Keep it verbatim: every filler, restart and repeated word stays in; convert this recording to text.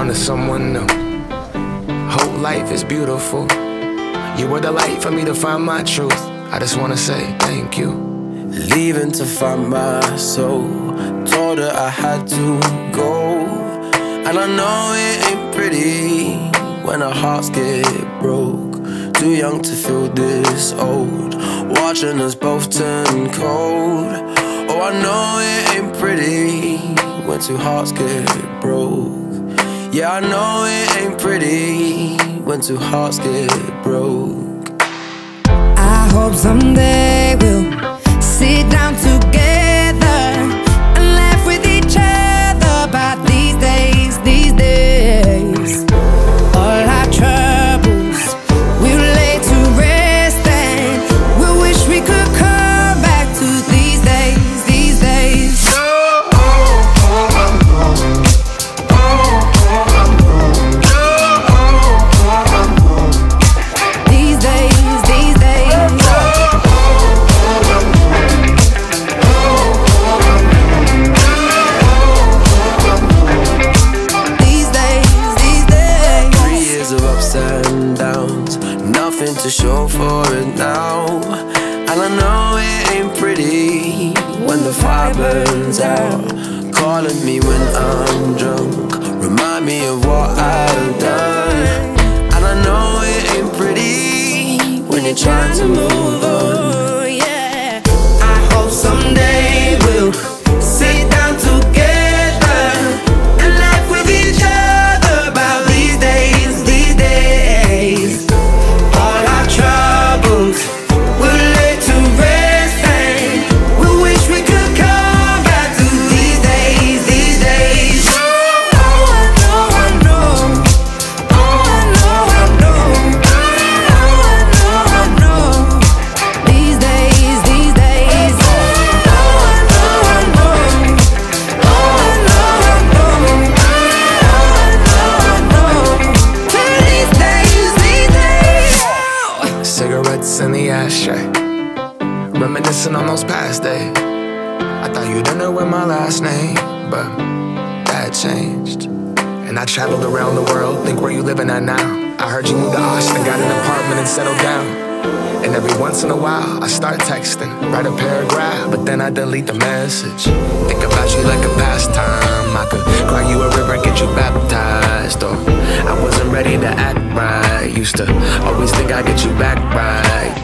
on to someone new. Whole life is beautiful. You were the light for me to find my truth. I just wanna say thank you. Leaving to find my soul. Told her I had to go. And I know it ain't pretty when our hearts get broke. Too young to feel this old, watching us both turn cold. Oh, I know it ain't pretty when two hearts get broke. Yeah, I know it ain't pretty when two hearts get broke. I hope someday we'll sit down together and laugh with each other about these days, these days. All our troubles we'll lay to rest, and we wish we could come back to these days, these days. These days, these days. These days, these days. Three years of ups and downs, nothing to show for it now. And I know it ain't pretty when the fire burns out. Calling me when I'm drunk, remind me of what I've done. And I know it ain't pretty when you're trying to move on. Oh, yeah. I hope someday we'll sit down together and laugh with each other about these days, these days. All our troubles we'll lay to rest, and we wish we could come back to these days, these days. Oh, I know, I know. Oh, I know, I know. Oh, I know, I know. These days, these days. Oh, I know, I know. Oh, I know, I know. Oh, I know, I know. These days, these days. Cigarettes in the ashtray, reminiscing on those past days. I thought you didn't know my last name, but that changed. And I traveled around the world, think where you living at now. I heard you moved to Austin, got an apartment and settled down. And every once in a while, I start texting, write a paragraph, but then I delete the message. Think about you like a pastime. I could cry you a river and get you baptized. Or I wasn't ready to act right. Used to always think I'd get you back right.